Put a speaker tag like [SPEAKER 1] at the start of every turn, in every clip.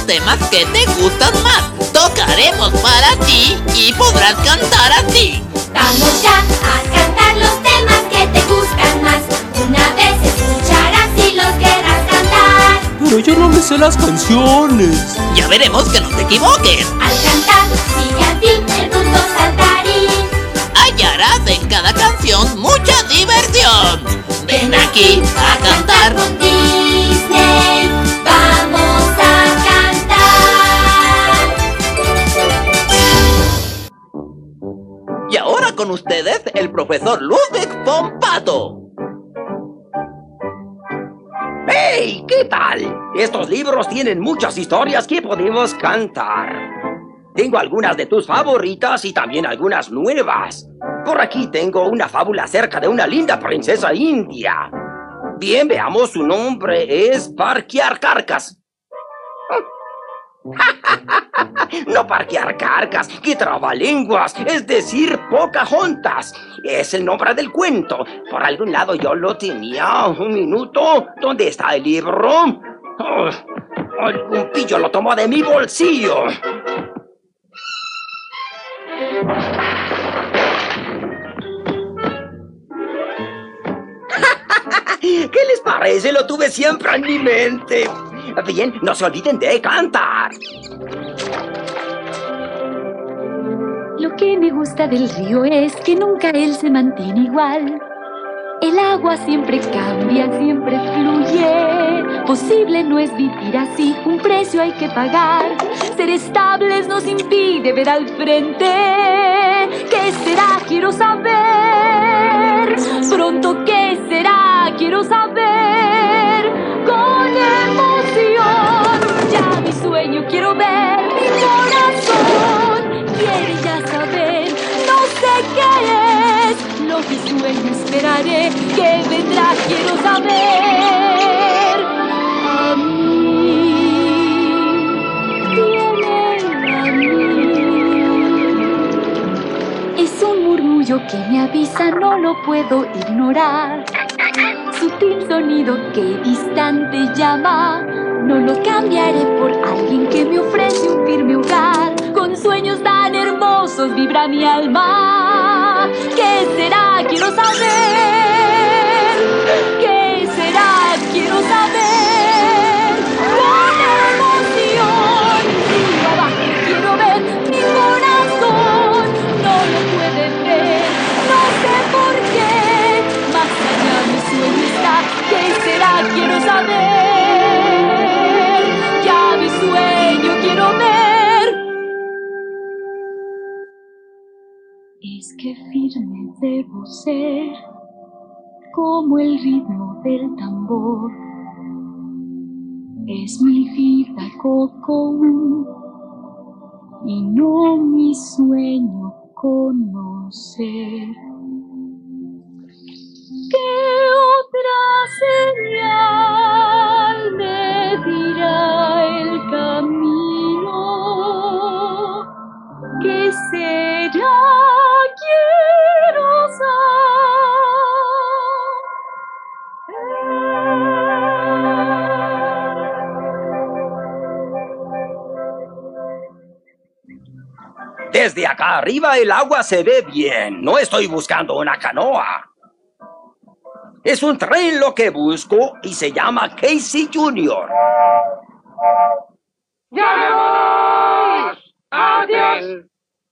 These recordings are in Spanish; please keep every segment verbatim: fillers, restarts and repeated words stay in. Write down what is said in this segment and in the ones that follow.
[SPEAKER 1] temas que te gustan más. Tocaremos para ti y podrás cantar así.
[SPEAKER 2] Vamos ya a cantar los temas que te gustan más. Una vez escucharás y los querrás cantar.
[SPEAKER 3] Pero yo no me sé las canciones.
[SPEAKER 1] Ya veremos que no te equivoques.
[SPEAKER 2] Al cantar, sigue a ti el punto saltarín.
[SPEAKER 1] Hallarás en cada canción mucha diversión. Ven aquí a cantar
[SPEAKER 2] con Disney. Vamos a cantar.
[SPEAKER 1] Y ahora con ustedes el profesor Ludwig von Pato.
[SPEAKER 4] ¡Hey! ¿Qué tal? Estos libros tienen muchas historias que podemos cantar. Tengo algunas de tus favoritas y también algunas nuevas. Por aquí tengo una fábula acerca de una linda princesa india. Bien, veamos, su nombre es Parquiarcarcas. No Parquiarcarcas, que trabalenguas, es decir, Pocahontas. Es el nombre del cuento. Por algún lado yo lo tenía. Un minuto. ¿Dónde está el libro? Oh, algún pillo lo tomó de mi bolsillo. ¿Qué les parece? Lo tuve siempre en mi mente. Bien, no se olviden de cantar.
[SPEAKER 5] Lo que me gusta del río es que nunca él se mantiene igual. El agua siempre cambia, siempre fluye. Posible no es vivir así, un precio hay que pagar. Ser estables nos impide ver al frente. ¿Qué será? Quiero saber. Pronto, ¿qué será? Quiero saber. Con emoción, ya mi sueño quiero ver. Mi corazón quiere ya saber. No sé qué es lo que sueño, esperaré que vendrá, quiero saber. A mí, tiene a mí. Es un murmullo que me avisa, no lo puedo ignorar. Sutil sonido que distante llama. No lo cambiaré por alguien que me ofrece un firme hogar. Con sueños tan hermosos vibra mi alma. ¿Qué será? Quiero saber. ¿Qué será? Quiero saber. Con emoción, arriba abajo quiero ver. Mi corazón no lo puede ver. No sé por qué. Más allá mi sueño está. ¿Qué será? Quiero saber. Ya mi sueño quiero ver. Es que firme debo ser, como el ritmo del tambor. Es mi vida coco y no mi sueño conocer. ¿Qué otra señal me dirá el camino? ¿Qué será? Quiero
[SPEAKER 4] saber. Desde acá arriba el agua se ve bien. No estoy buscando una canoa. Es un tren lo que busco y se llama Casey junior
[SPEAKER 6] ¡Llegamos! ¡Adiós!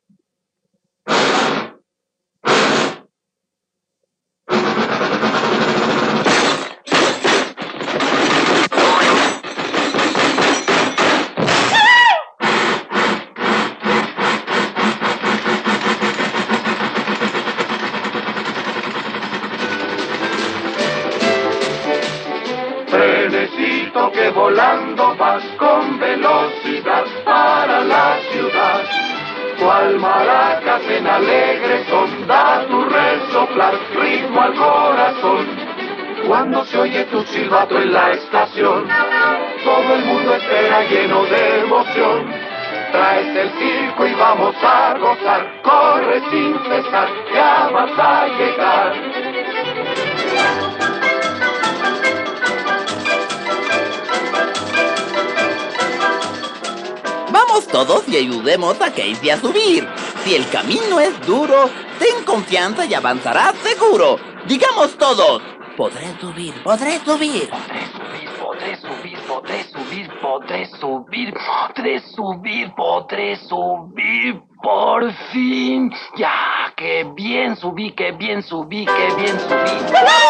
[SPEAKER 6] Trenecito que volando vas con velocidad para la ciudad. Cual maracas en alegre son, da tu resoplar ritmo al corazón. Cuando se oye tu silbato en la estación, todo el mundo espera lleno de emoción. Traes el circo y vamos a gozar, corre sin cesar, ya vas a llegar.
[SPEAKER 1] todos y ayudemos a Casey a subir. Si el camino es duro, ten confianza y avanzarás seguro. Digamos todos: podré subir, podré subir.
[SPEAKER 7] Podré subir, podré subir, podré subir, podré subir, podré subir, por fin. Ya, qué bien subí, qué bien subí, qué bien subí.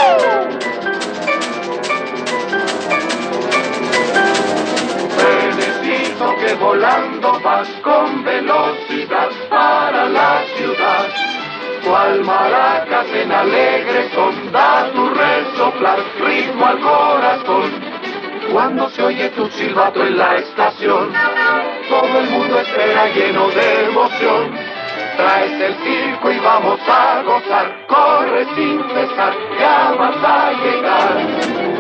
[SPEAKER 6] Felicito que volando vas con velocidad para la ciudad. Cual maracas en alegre son, da tu resoplar ritmo al corazón. Cuando se oye tu silbato en la estación, todo el mundo espera lleno de emoción. Traes el circo y vamos a gozar, corre sin cesar, ya vas a llegar.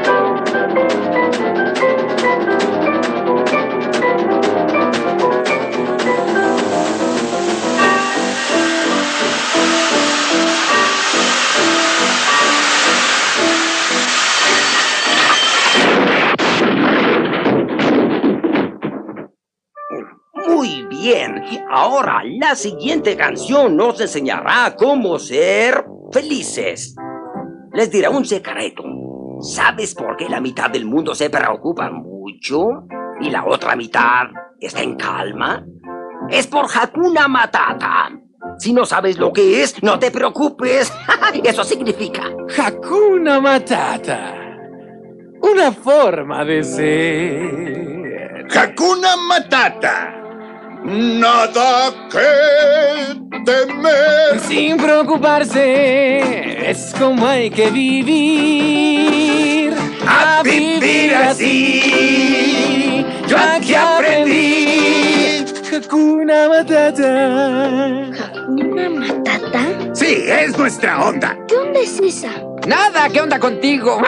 [SPEAKER 4] Muy bien, ahora la siguiente canción nos enseñará cómo ser felices. Les diré un secreto. ¿Sabes por qué la mitad del mundo se preocupa mucho y la otra mitad está en calma? Es por Hakuna Matata. Si no sabes lo que es, no te preocupes. Eso significa
[SPEAKER 3] Hakuna Matata. Una forma de ser.
[SPEAKER 8] Hakuna Matata. Nada que temer.
[SPEAKER 3] Sin preocuparse, es como hay que vivir.
[SPEAKER 8] A vivir así. Yo aquí aprendí.
[SPEAKER 3] Hakuna Matata.
[SPEAKER 2] ¿Hakuna Matata?
[SPEAKER 8] Sí, es nuestra onda.
[SPEAKER 2] ¿Qué onda es esa?
[SPEAKER 7] Nada, ¿qué onda contigo?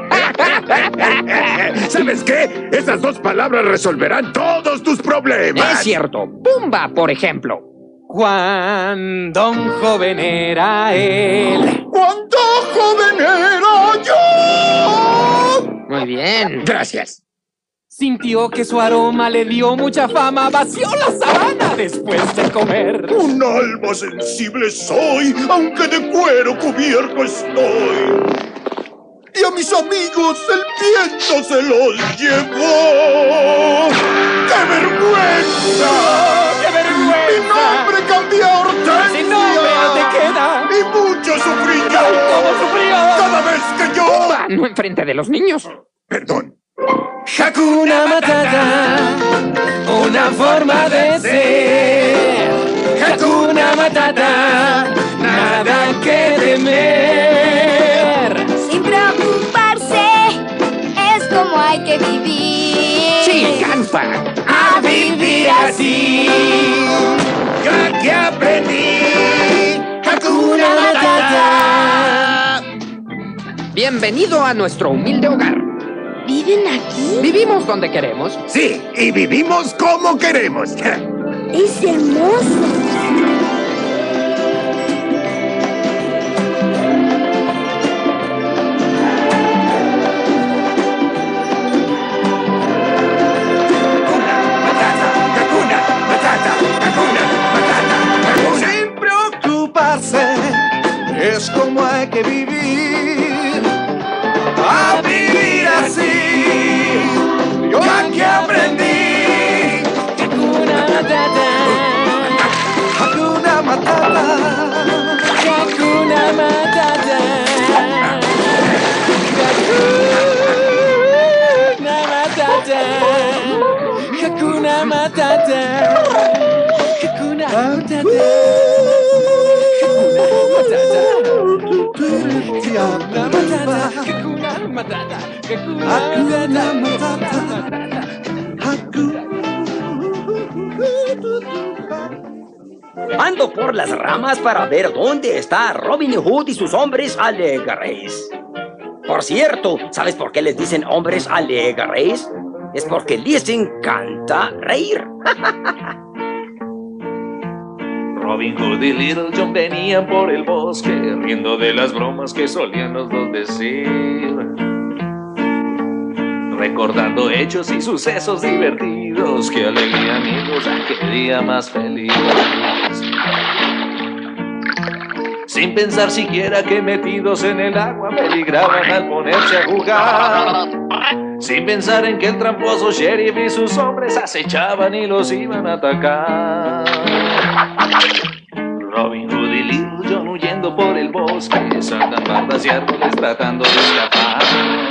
[SPEAKER 8] ¿Sabes qué? Esas dos palabras resolverán todos tus problemas.
[SPEAKER 7] Es cierto. Pumba, por ejemplo.
[SPEAKER 3] Cuando un joven era él.
[SPEAKER 8] ¡Cuánto joven era yo!
[SPEAKER 7] Muy bien.
[SPEAKER 8] Gracias.
[SPEAKER 3] Sintió que su aroma le dio mucha fama. Vació la sabana después de comer.
[SPEAKER 8] Un alma sensible soy, aunque de cuero cubierto estoy. Y a mis amigos el viento se los llevó. ¡Qué vergüenza!
[SPEAKER 3] ¡Qué vergüenza!
[SPEAKER 8] Mi nombre cambió a Hortensia.
[SPEAKER 3] ¡Sin nombre no te queda!
[SPEAKER 8] Y mucho sufrí yo.
[SPEAKER 3] ¿Cómo sufrió?
[SPEAKER 8] Cada vez que yo...
[SPEAKER 7] Pumba, no enfrente de los niños.
[SPEAKER 8] Perdón.
[SPEAKER 3] Hakuna Matata, una forma de ser. Hakuna Matata, nada que temer.
[SPEAKER 2] Sin preocuparse, es como hay que vivir.
[SPEAKER 7] Sí, cansa.
[SPEAKER 3] A vivir así.
[SPEAKER 8] Yo aquí aprendí.
[SPEAKER 3] Hakuna Matata.
[SPEAKER 7] Bienvenido a nuestro humilde hogar.
[SPEAKER 2] ¿Viven aquí?
[SPEAKER 7] Vivimos donde queremos.
[SPEAKER 8] Sí, y vivimos como queremos.
[SPEAKER 2] Es hermoso.
[SPEAKER 8] Sin preocuparse, es como hay que vivir. A vivir así, yo aquí aprendí.
[SPEAKER 3] Hakuna Matata.
[SPEAKER 8] Hakuna Matata.
[SPEAKER 3] Hakuna Matata. Hakuna Matata. Hakuna Matata. Hakuna Matata. Hakuna Matata. Hakuna Matata. Hakuna Matata.
[SPEAKER 4] Ando por las ramas para ver dónde está Robin Hood y sus hombres alegres. Por cierto, ¿sabes por qué les dicen hombres alegres? Es porque les encanta reír.
[SPEAKER 9] Robin Hood y Little John venían por el bosque, riendo de las bromas que solían los dos decir, recordando hechos y sucesos divertidos. perseguidos. ¡Qué alegría, amigos! ¡Ah, qué día más feliz! Sin pensar siquiera que metidos en el agua peligraban al ponerse a jugar. Sin pensar en que el tramposo sheriff y sus hombres acechaban y los iban a atacar. Robin Hood y Little John huyendo por el bosque, saltan bandas y árboles tratando de escapar.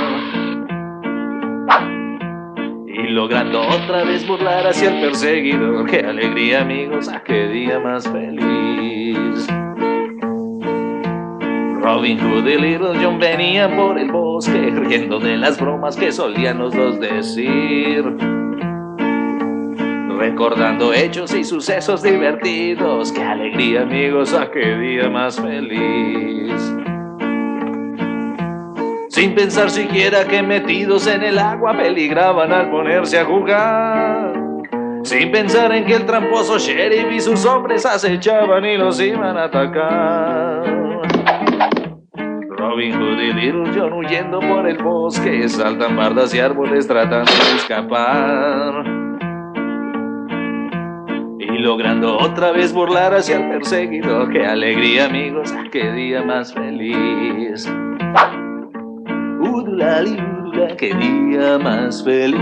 [SPEAKER 9] Y logrando otra vez burlar hacia el perseguidor. ¡Qué alegría, amigos! ¡Ah, qué día más feliz! Robin Hood y Little John venían por el bosque, riendo de las bromas que solían los dos decir, recordando hechos y sucesos divertidos. ¡Qué alegría, amigos! ¡Ah, qué día más feliz! Sin pensar siquiera que metidos en el agua peligraban al ponerse a jugar. Sin pensar en que el tramposo sheriff y sus hombres acechaban y los iban a atacar. Robin Hood y Little John huyendo por el bosque, saltan bardas y árboles tratando de escapar. Y logrando otra vez burlar hacia el perseguidor. ¡Qué alegría, amigos! ¡Ah, qué día más feliz! Udulali, udula, ¡qué día más feliz!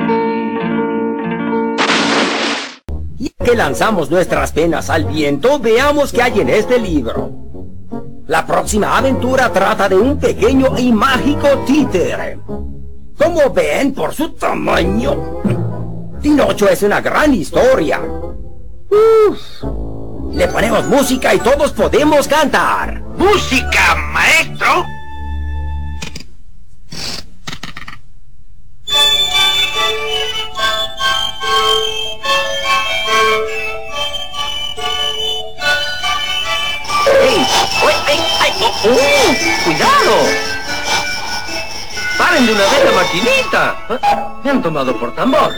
[SPEAKER 4] Y que lanzamos nuestras penas al viento, veamos qué hay en este libro. La próxima aventura trata de un pequeño y mágico títere. Como ven por su tamaño, Pinocho es una gran historia. Uf. Le ponemos música y todos podemos cantar.
[SPEAKER 10] ¡Música, maestro!
[SPEAKER 4] ¡Ey! ¡Ey! ¡Ay! ¡Oh! ¡Oh! ¡Cuidado! ¡Paren de una vez la maquinita! Me han tomado por tambor.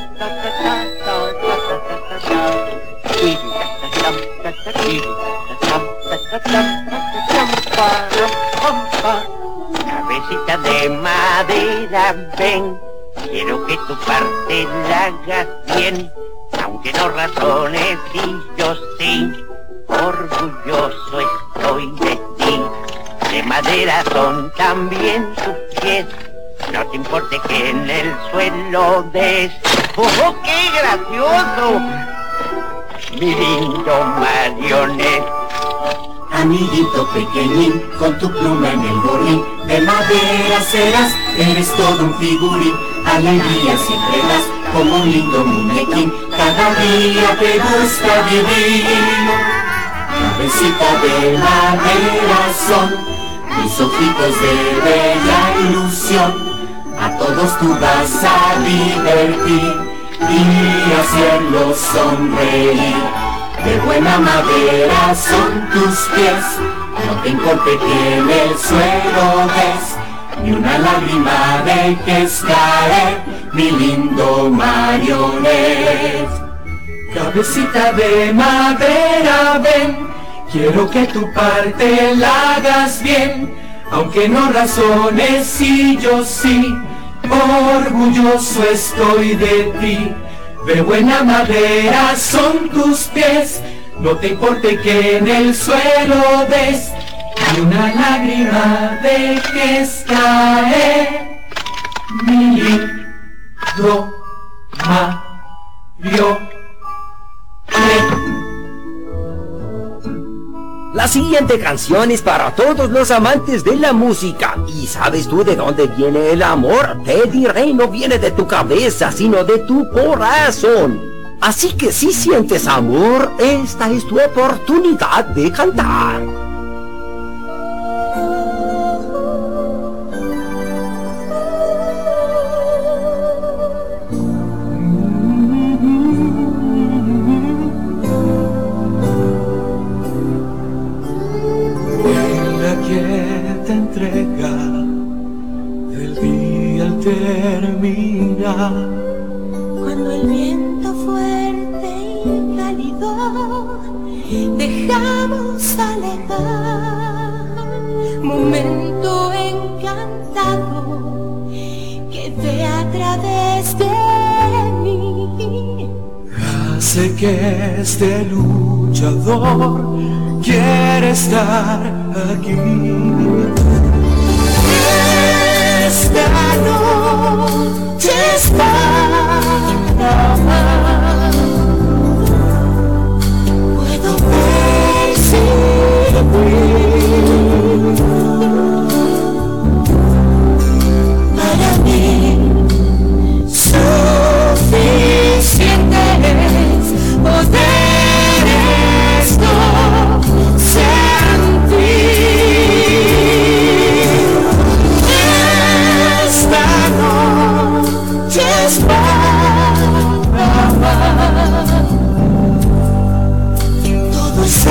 [SPEAKER 10] Cabecita de madera, ven. Quiero que tu parte la hagas bien. Aunque no razones y yo sí, orgulloso estoy de ti. De madera son también tus pies. No te importe que en el suelo des. ¡Oh, qué gracioso! Mi lindo marioneta.
[SPEAKER 11] Amiguito pequeñín, con tu pluma en el gorrín, de madera serás, eres todo un figurín. Alegría siempre das, como un lindo muñequín. Cada día te gusta vivir. Cabecita de madera son mis ojitos de bella ilusión. A todos tú vas a divertir y hacerlos sonreír. De buena madera son tus pies, no te importe que en el suelo des, ni una lágrima dejes caer, mi lindo marionette.
[SPEAKER 12] Cabecita de madera, ven, quiero que tu parte la hagas bien, aunque no razones y yo sí, orgulloso estoy de ti. De buena madera son tus pies, no te importe que en el suelo des, ni una lágrima dejes caer, mi lindo marionette.
[SPEAKER 4] La siguiente canción es para todos los amantes de la música. ¿Y sabes tú de dónde viene el amor? Te diré, no viene de tu cabeza, sino de tu corazón. Así que si sientes amor, esta es tu oportunidad de cantar.
[SPEAKER 12] Entrega del día al terminar,
[SPEAKER 2] cuando el viento fuerte y cálido dejamos alejar, momento encantado que ve a través de mí,
[SPEAKER 12] sé que este luchador quiere estar aquí. Esta noche es para amar. Puedo percibir para mí suficiente es poder esto sentir. Esta noche es para amar. Todo es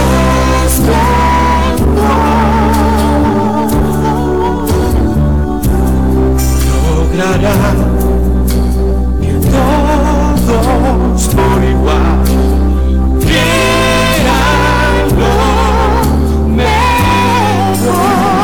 [SPEAKER 12] esplendor. Logrará que todos por igual quieran lo mejor.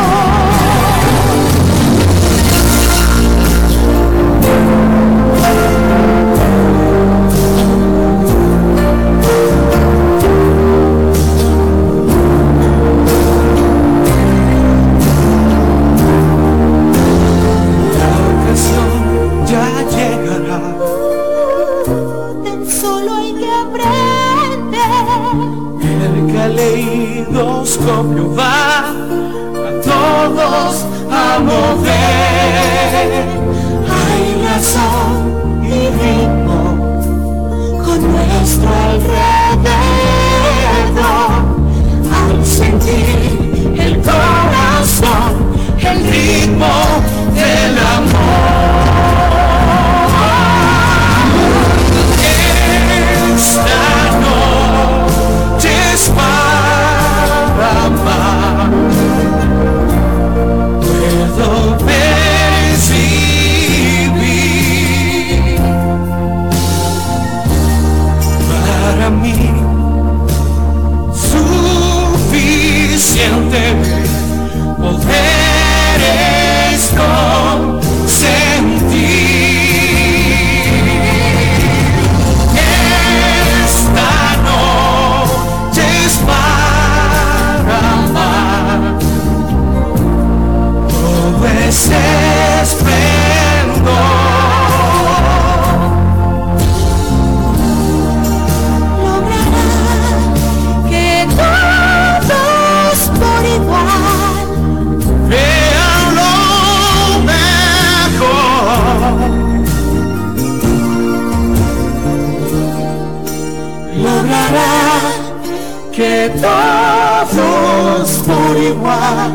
[SPEAKER 12] La ocasión ya llegará. Tan solo hay que aprender. El caleidoscopio va a todos a mover. Hay razón y ritmo con nuestro alrededor. Al sentir el corazón, el ritmo del amor. Esta noche es para amar. Puedo percibir para mí suficiente poder esto sentir. Esta noche es para amar. Todo es esplendor. Logrará que todos por igual vean lo mejor. Logrará que todos por igual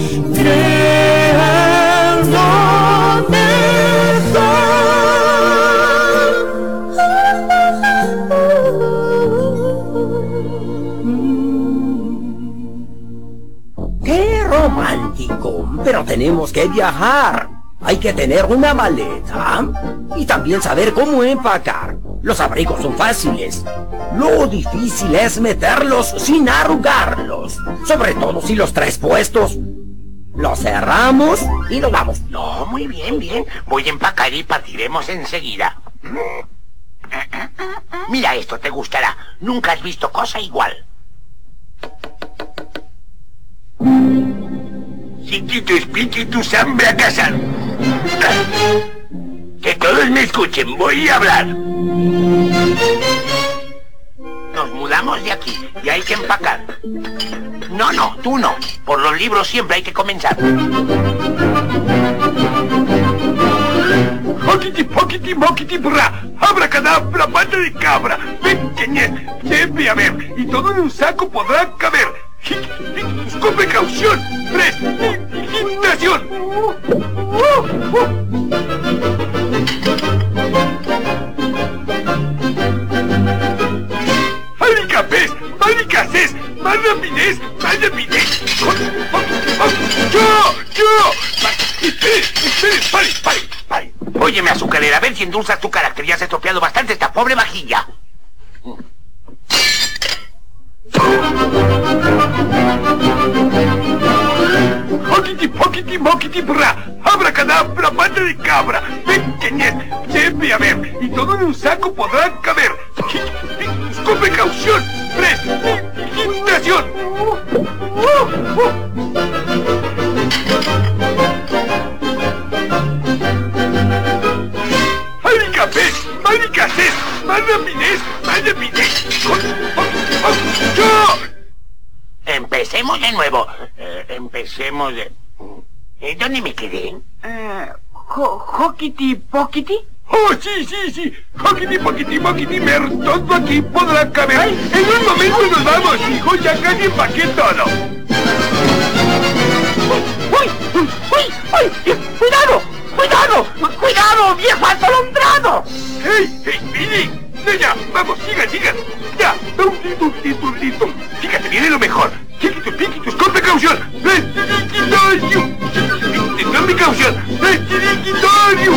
[SPEAKER 12] crean lo mejor.
[SPEAKER 4] ¡Qué romántico! Pero tenemos que viajar. Hay que tener una maleta y también saber cómo empacar. Los abrigos son fáciles. Lo difícil es meterlos sin arrugarlos. Sobre todo si los traes puestos. Los cerramos y nos vamos.
[SPEAKER 10] No, muy bien, bien. Voy a empacar y partiremos enseguida. Mira esto, te gustará. Nunca has visto cosa igual. Chiquito espíritu hambre a cazar. Que todos me escuchen, voy a hablar. Nos mudamos de aquí y hay que empacar. No, no, tú no. Por los libros siempre hay que comenzar.
[SPEAKER 8] Hoquiti, poquiti, moquiti, bra. Abracadabra, pata de cabra. Ven, ñet, debe haber. Y todo en un saco podrá caber. Con precaución. Prestigitación. Maricapés, maricacés, más rapidez, más rapidez. ¡Yo! ¡Yo! ¡Espere! ¡Espere! ¡Pare! ¡Pare! ¡Pare!
[SPEAKER 10] Óyeme, azucarera, a ver si endulzas tu carácter. Ya has estropeado bastante esta pobre vajilla.
[SPEAKER 8] Hoquiti, poquiti, moquiti, bra. Abracadabra, pata de cabra. Ven, ñet, debe haber. Y todo en un saco podrá caber. con precaución. ¡Precipitación! ¡Más rapidez! ¡Más escasez! ¡Más rapidez! ¡Más rapidez! ¡Yo!
[SPEAKER 10] Empecemos de nuevo. Eh, empecemos de... Eh, ¿Dónde me quedé?
[SPEAKER 13] Uh, ¿Hockity Pockity?
[SPEAKER 8] ¡Oh, sí, sí, sí! ¡Hockity Pockity Pockity Mer! Todo aquí podrá caber. ¡Ay! En un momento nos vamos, hijo. Ya casi empaqué todo.
[SPEAKER 13] ¡Uy! ¡Uy! ¡Uy! ¡Cuidado! ¡Cuidado! ¡Cuidado, viejo atolondrado!
[SPEAKER 8] ¡Hey! ¡Hey, Billy! ¡No, ya! ¡Vamos, sigan, sigan! ¡Ya! ¡Tontito, tito, tito! ¡Fíjate, viene lo mejor! ¡Chiquitos, chiquitos, con precaución! ¡Chiquitorio! ¡Con precaución! ¡Chiquitorio!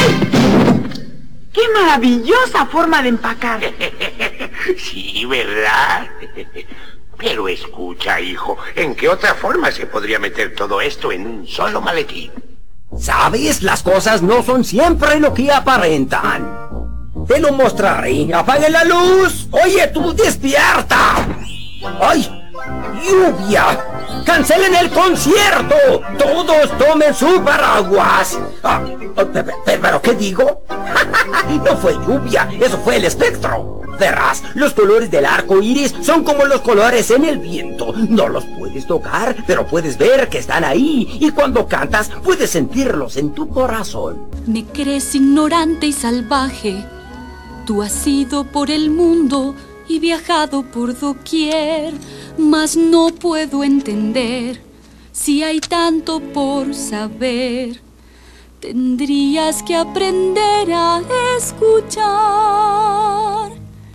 [SPEAKER 13] ¡Qué maravillosa forma de empacar!
[SPEAKER 10] Sí, ¿verdad? Pero escucha, hijo, ¿en qué otra forma se podría meter todo esto en un solo maletín?
[SPEAKER 4] ¿Sabes? Las cosas no son siempre lo que aparentan. Te lo mostraré. ¡Apague la luz! ¡Oye, tú, despierta! ¡Ay! ¡Lluvia! ¡Cancelen el concierto! ¡Todos tomen su paraguas! Ah, pero, ¿pero qué digo? No fue lluvia, eso fue el espectro. Verás, los colores del arco iris son como los colores en el viento. No los puedes tocar, pero puedes ver que están ahí. Y cuando cantas, puedes sentirlos en tu corazón.
[SPEAKER 5] Me crees ignorante y salvaje. Tú has ido por el mundo y viajado por doquier, mas no puedo entender si hay tanto por saber. Tendrías que aprender a escuchar,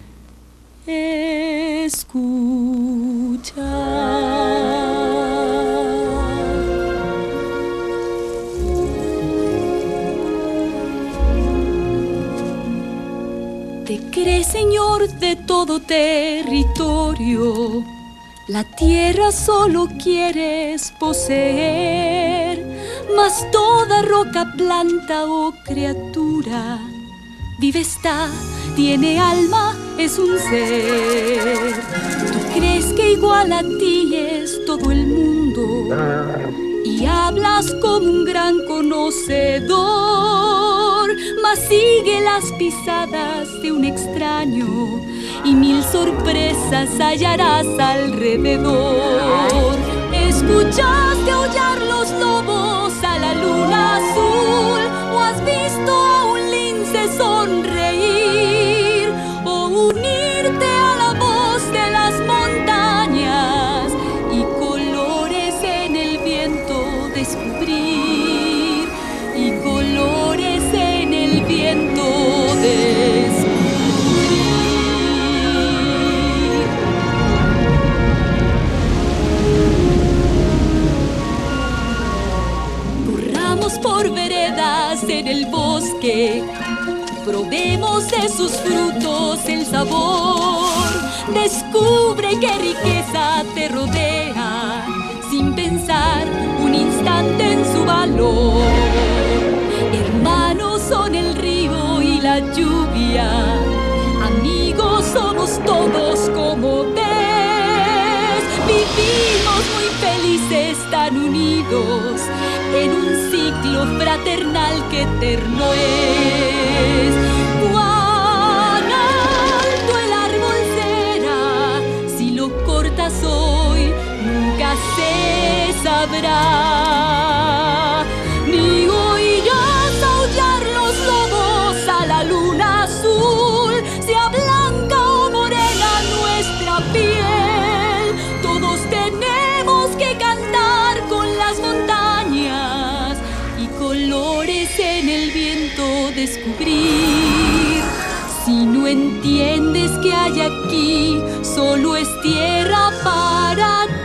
[SPEAKER 5] escuchar. Te crees señor de todo territorio, la tierra solo quieres poseer, mas toda roca, planta o criatura vive está, tiene alma, es un ser. Tú crees que igual a ti es todo el mundo y hablas como un gran conocedor, mas sigue las pisadas de un extraño y mil sorpresas hallarás alrededor. ¿Escuchaste aullar los lobos a la luna azul? ¿O has visto a un lince sonreír? ¿O unirte a la voz de las montañas y colores en el viento descubrir? Y colores en el viento descubrir. Por veredas en el bosque, probemos de sus frutos el sabor. Descubre qué riqueza te rodea, sin pensar un instante en su valor. Hermanos son el río y la lluvia, amigos somos todos como ves. Vivimos muy felices tan unidos en un ciclo fraternal que eterno es. Cuán alto el árbol será, si lo cortas hoy, nunca se sabrá. Ni oirás aullar los lobos a la luna azul, sea blanca o morena nuestra piel. Todos tenemos que cantar con las montañas y colores en el viento descubrir. Si no entiendes que hay aquí, solo es tierra para ti.